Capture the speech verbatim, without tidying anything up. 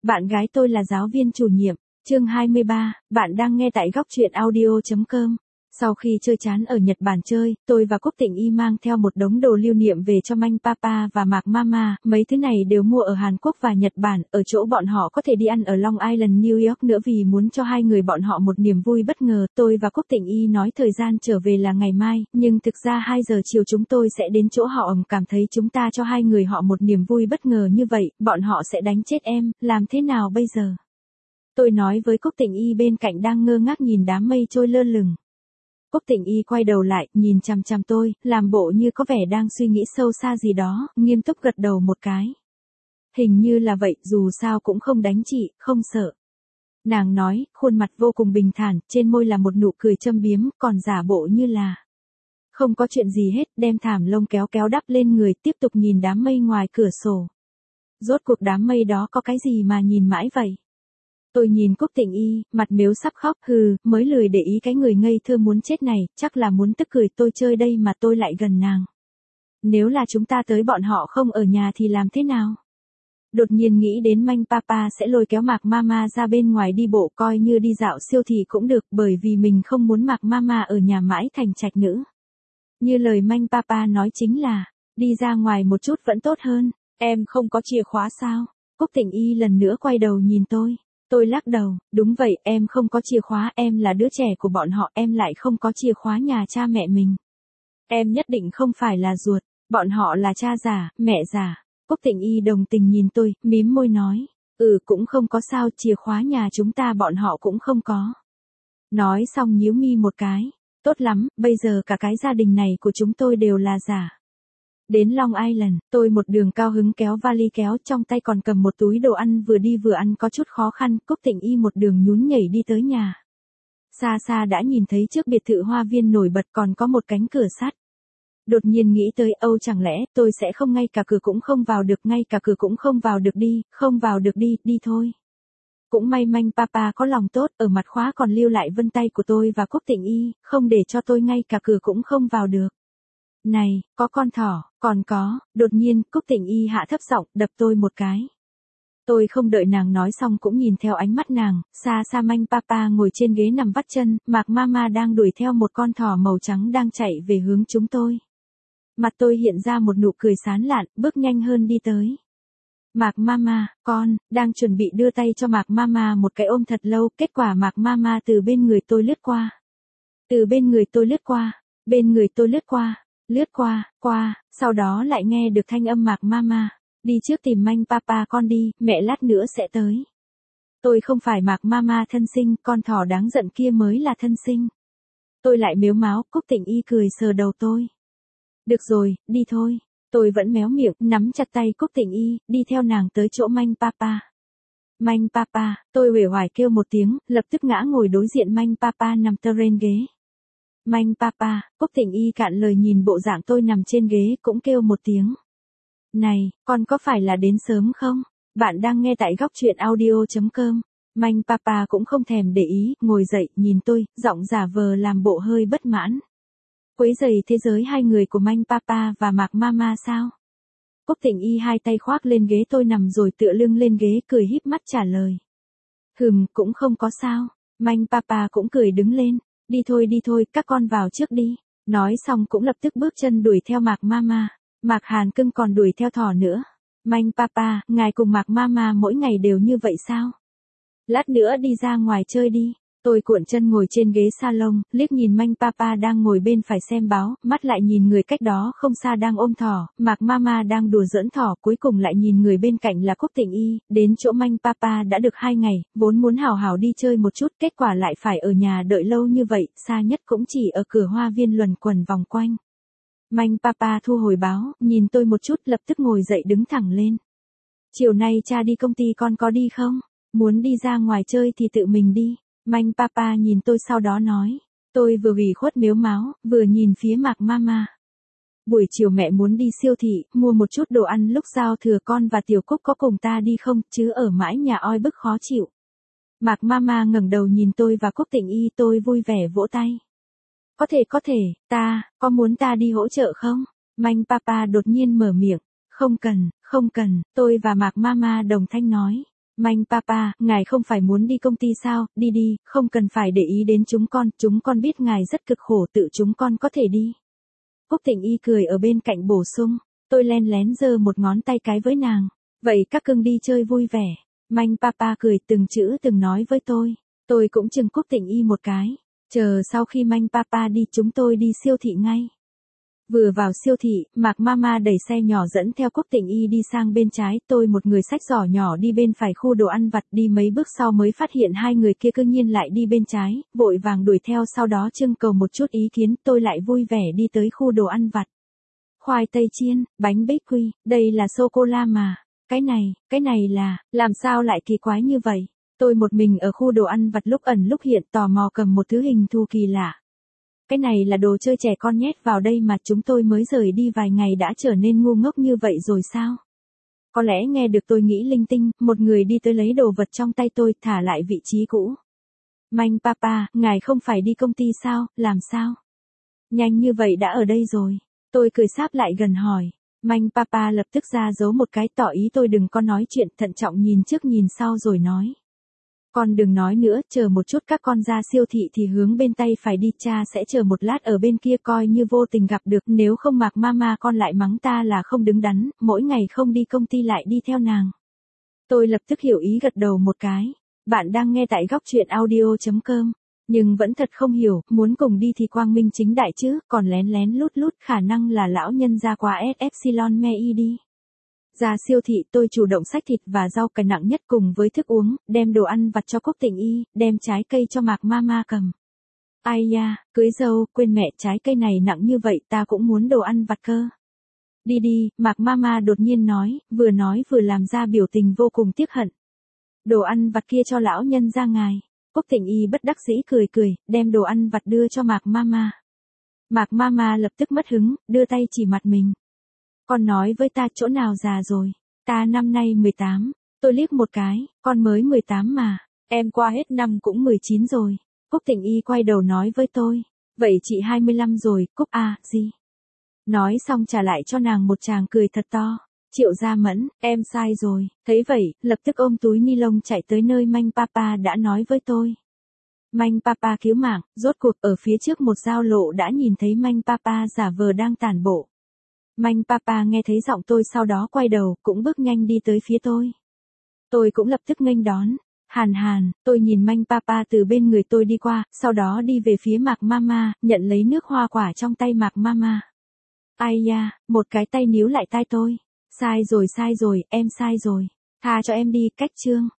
Bạn gái tôi là giáo viên chủ nhiệm. Chương hai mươi ba, bạn đang nghe tại góc truyện audio.com. Sau khi chơi chán ở Nhật Bản chơi, tôi và Cúc Tịnh Y mang theo một đống đồ lưu niệm về cho Manh Papa và Mạc Mama, mấy thứ này đều mua ở Hàn Quốc và Nhật Bản, ở chỗ bọn họ có thể đi ăn ở Long Island, New York nữa vì muốn cho hai người bọn họ một niềm vui bất ngờ. Tôi và Cúc Tịnh Y nói thời gian trở về là ngày mai, nhưng thực ra hai giờ chiều chúng tôi sẽ đến chỗ họ. Ẩm cảm thấy chúng ta cho hai người họ một niềm vui bất ngờ như vậy, bọn họ sẽ đánh chết em, làm thế nào bây giờ? Tôi nói với Cúc Tịnh Y bên cạnh đang ngơ ngác nhìn đám mây trôi lơ lửng. Cúc Tịnh Y quay đầu lại, nhìn chằm chằm tôi, làm bộ như có vẻ đang suy nghĩ sâu xa gì đó, nghiêm túc gật đầu một cái. Hình như là vậy, dù sao cũng không đánh chị, không sợ. Nàng nói, khuôn mặt vô cùng bình thản, trên môi là một nụ cười châm biếm, còn giả bộ như là không có chuyện gì hết, đem thảm lông kéo kéo đắp lên người, tiếp tục nhìn đám mây ngoài cửa sổ. Rốt cuộc đám mây đó có cái gì mà nhìn mãi vậy? Tôi nhìn Cúc Tịnh Y, mặt mếu sắp khóc, hừ, mới lười để ý cái người ngây thơ muốn chết này, chắc là muốn tức cười. Tôi chơi đây mà tôi lại gần nàng. Nếu là chúng ta tới bọn họ không ở nhà thì làm thế nào? Đột nhiên nghĩ đến Manh Papa sẽ lôi kéo Mạc Mama ra bên ngoài đi bộ, coi như đi dạo siêu thị cũng được, bởi vì mình không muốn Mạc Mama ở nhà mãi thành trạch nữ. Như lời Manh Papa nói chính là, đi ra ngoài một chút vẫn tốt hơn. Em không có chìa khóa sao? Cúc Tịnh Y lần nữa quay đầu nhìn tôi. Tôi lắc đầu, đúng vậy, em không có chìa khóa, em là đứa trẻ của bọn họ, em lại không có chìa khóa nhà cha mẹ mình. Em nhất định không phải là ruột, bọn họ là cha già, mẹ già. Cúc Tịnh Y đồng tình nhìn tôi, mím môi nói, ừ cũng không có sao, chìa khóa nhà chúng ta bọn họ cũng không có. Nói xong nhíu mi một cái, tốt lắm, bây giờ cả cái gia đình này của chúng tôi đều là giả. Đến Long Island, tôi một đường cao hứng kéo vali kéo, trong tay còn cầm một túi đồ ăn, vừa đi vừa ăn có chút khó khăn. Cúc Tịnh Y một đường nhún nhảy đi tới nhà. Xa xa đã nhìn thấy trước biệt thự hoa viên nổi bật còn có một cánh cửa sắt. Đột nhiên nghĩ tới, âu chẳng lẽ tôi sẽ không ngay cả cửa cũng không vào được, ngay cả cửa cũng không vào được đi, không vào được đi, đi thôi. Cũng may Manh Papa có lòng tốt, ở mặt khóa còn lưu lại vân tay của tôi và Cúc Tịnh Y, không để cho tôi ngay cả cửa cũng không vào được. Này, có con thỏ, còn có, đột nhiên, Cúc Tịnh Y hạ thấp giọng, đập tôi một cái. Tôi không đợi nàng nói xong cũng nhìn theo ánh mắt nàng, xa xa Manh Papa ngồi trên ghế nằm vắt chân, Mạc Mama đang đuổi theo một con thỏ màu trắng đang chạy về hướng chúng tôi. Mặt tôi hiện ra một nụ cười sán lạn, bước nhanh hơn đi tới. Mạc Mama, con, đang chuẩn bị đưa tay cho Mạc Mama một cái ôm thật lâu, kết quả Mạc Mama từ bên người tôi lướt qua. Từ bên người tôi lướt qua, bên người tôi lướt qua. Lướt qua, qua, sau đó lại nghe được thanh âm Mạc Mama, đi trước tìm Manh Papa con đi, mẹ lát nữa sẽ tới. Tôi không phải Mạc Mama thân sinh, con thỏ đáng giận kia mới là thân sinh. Tôi lại mếu máo, Cúc Tịnh Y cười sờ đầu tôi. Được rồi, đi thôi. Tôi vẫn méo miệng, nắm chặt tay Cúc Tịnh Y, đi theo nàng tới chỗ Manh Papa. Manh Papa, tôi uể oải kêu một tiếng, lập tức ngã ngồi đối diện Manh Papa nằm tơ trên ghế. Manh Papa, Cúc Tịnh Y cạn lời nhìn bộ dạng tôi nằm trên ghế cũng kêu một tiếng. Này, con có phải là đến sớm không? Bạn đang nghe tại góc truyện audio.com. Manh Papa cũng không thèm để ý, ngồi dậy, nhìn tôi, giọng giả vờ làm bộ hơi bất mãn. Quấy rầy thế giới hai người của Manh Papa và Mạc Mama sao? Cúc Tịnh Y hai tay khoác lên ghế tôi nằm rồi tựa lưng lên ghế cười híp mắt trả lời. Hừm, cũng không có sao. Manh Papa cũng cười đứng lên. Đi thôi đi thôi, các con vào trước đi. Nói xong cũng lập tức bước chân đuổi theo Mạc Mama. Mạc Hàn Cưng còn đuổi theo thỏ nữa. Manh Papa, ngài cùng Mạc Mama mỗi ngày đều như vậy sao? Lát nữa đi ra ngoài chơi đi. Tôi cuộn chân ngồi trên ghế salon, liếc nhìn Manh Papa đang ngồi bên phải xem báo, mắt lại nhìn người cách đó không xa đang ôm thỏ, Mạc Mama đang đùa giỡn thỏ, cuối cùng lại nhìn người bên cạnh là Cúc Tịnh Y. Đến chỗ Manh Papa đã được hai ngày, vốn muốn hào hào đi chơi một chút, kết quả lại phải ở nhà đợi lâu như vậy, xa nhất cũng chỉ ở cửa hoa viên luẩn quẩn vòng quanh. Manh Papa thu hồi báo, nhìn tôi một chút, lập tức ngồi dậy đứng thẳng lên. Chiều nay cha đi công ty, con có đi không? Muốn đi ra ngoài chơi thì tự mình đi. Manh Papa nhìn tôi sau đó nói. Tôi vừa ủy khuất mếu máo, vừa nhìn phía Mạc Mama. Buổi chiều mẹ muốn đi siêu thị, mua một chút đồ ăn, lúc giao thừa con và Tiểu Cúc có cùng ta đi không, chứ ở mãi nhà oi bức khó chịu. Mạc Mama ngẩng đầu nhìn tôi và Cúc Tịnh Y, tôi vui vẻ vỗ tay. Có thể có thể, ta, có muốn ta đi hỗ trợ không? Manh Papa đột nhiên mở miệng. Không cần, không cần, tôi và Mạc Mama đồng thanh nói. Manh Papa, ngài không phải muốn đi công ty sao, đi đi, không cần phải để ý đến chúng con, chúng con biết ngài rất cực khổ tự chúng con có thể đi. Cúc Tịnh Y cười ở bên cạnh bổ sung, tôi len lén giơ một ngón tay cái với nàng, vậy các cưng đi chơi vui vẻ. Manh Papa cười từng chữ từng nói với tôi, tôi cũng chừng Cúc Tịnh Y một cái, chờ sau khi Manh Papa đi chúng tôi đi siêu thị ngay. Vừa vào siêu thị, Mạc Mama đẩy xe nhỏ dẫn theo Cúc Tịnh Y đi sang bên trái, tôi một người xách giỏ nhỏ đi bên phải khu đồ ăn vặt, đi mấy bước sau mới phát hiện hai người kia cương nhiên lại đi bên trái, vội vàng đuổi theo sau đó trưng cầu một chút ý kiến, tôi lại vui vẻ đi tới khu đồ ăn vặt. Khoai tây chiên, bánh bích quy, đây là sô-cô-la mà, cái này, cái này là, làm sao lại kỳ quái như vậy? Tôi một mình ở khu đồ ăn vặt lúc ẩn lúc hiện tò mò cầm một thứ hình thù kỳ lạ. Cái này là đồ chơi trẻ con nhét vào đây mà chúng tôi mới rời đi vài ngày đã trở nên ngu ngốc như vậy rồi sao? Có lẽ nghe được tôi nghĩ linh tinh, một người đi tới lấy đồ vật trong tay tôi thả lại vị trí cũ. Manh Papa, ngài không phải đi công ty sao, làm sao? Nhanh như vậy đã ở đây rồi. Tôi cười sáp lại gần hỏi. Manh Papa lập tức ra giấu một cái tỏ ý tôi đừng có nói chuyện, thận trọng nhìn trước nhìn sau rồi nói. Con đừng nói nữa, chờ một chút các con ra siêu thị thì hướng bên tay phải đi, cha sẽ chờ một lát ở bên kia coi như vô tình gặp được, nếu không Mạc Mama con lại mắng ta là không đứng đắn, mỗi ngày không đi công ty lại đi theo nàng. Tôi lập tức hiểu ý gật đầu một cái. Bạn đang nghe tại góc truyện audio chấm com, nhưng vẫn thật không hiểu, muốn cùng đi thì quang minh chính đại chứ, còn lén lén lút lút khả năng là lão nhân ra qua S Epsilon Me Y đi. Ra siêu thị tôi chủ động xách thịt và rau cải nặng nhất cùng với thức uống, đem đồ ăn vặt cho Cúc Tịnh Y, đem trái cây cho Mạc Mama cầm. Ai da, cưới dâu, quên mẹ trái cây này nặng như vậy ta cũng muốn đồ ăn vặt cơ. Đi đi, Mạc Mama đột nhiên nói, vừa nói vừa làm ra biểu tình vô cùng tiếc hận. Đồ ăn vặt kia cho lão nhân ra ngài. Cúc Tịnh Y bất đắc dĩ cười cười, đem đồ ăn vặt đưa cho Mạc Mama. Mạc Mama lập tức mất hứng, đưa tay chỉ mặt mình. Con nói với ta chỗ nào già rồi, ta năm nay mười tám, tôi liếc một cái, con mới mười tám mà, em qua hết năm cũng mười chín rồi. Cúc Tịnh Y quay đầu nói với tôi, vậy chị hai mươi lăm rồi, Cúc à, gì? Nói xong trả lại cho nàng một tràng cười thật to. Triệu Gia Mẫn, em sai rồi, thấy vậy, lập tức ôm túi ni lông chạy tới nơi Manh Papa đã nói với tôi. Manh Papa cứu mạng, rốt cuộc ở phía trước một giao lộ đã nhìn thấy Manh Papa giả vờ đang tản bộ. Manh Papa nghe thấy giọng tôi sau đó quay đầu, cũng bước nhanh đi tới phía tôi. Tôi cũng lập tức nghênh đón. Hàn Hàn, tôi nhìn Manh Papa từ bên người tôi đi qua, sau đó đi về phía Mạc Mama, nhận lấy nước hoa quả trong tay Mạc Mama. Ai da, một cái tay níu lại tai tôi. Sai rồi sai rồi, em sai rồi. Tha cho em đi, cách chương.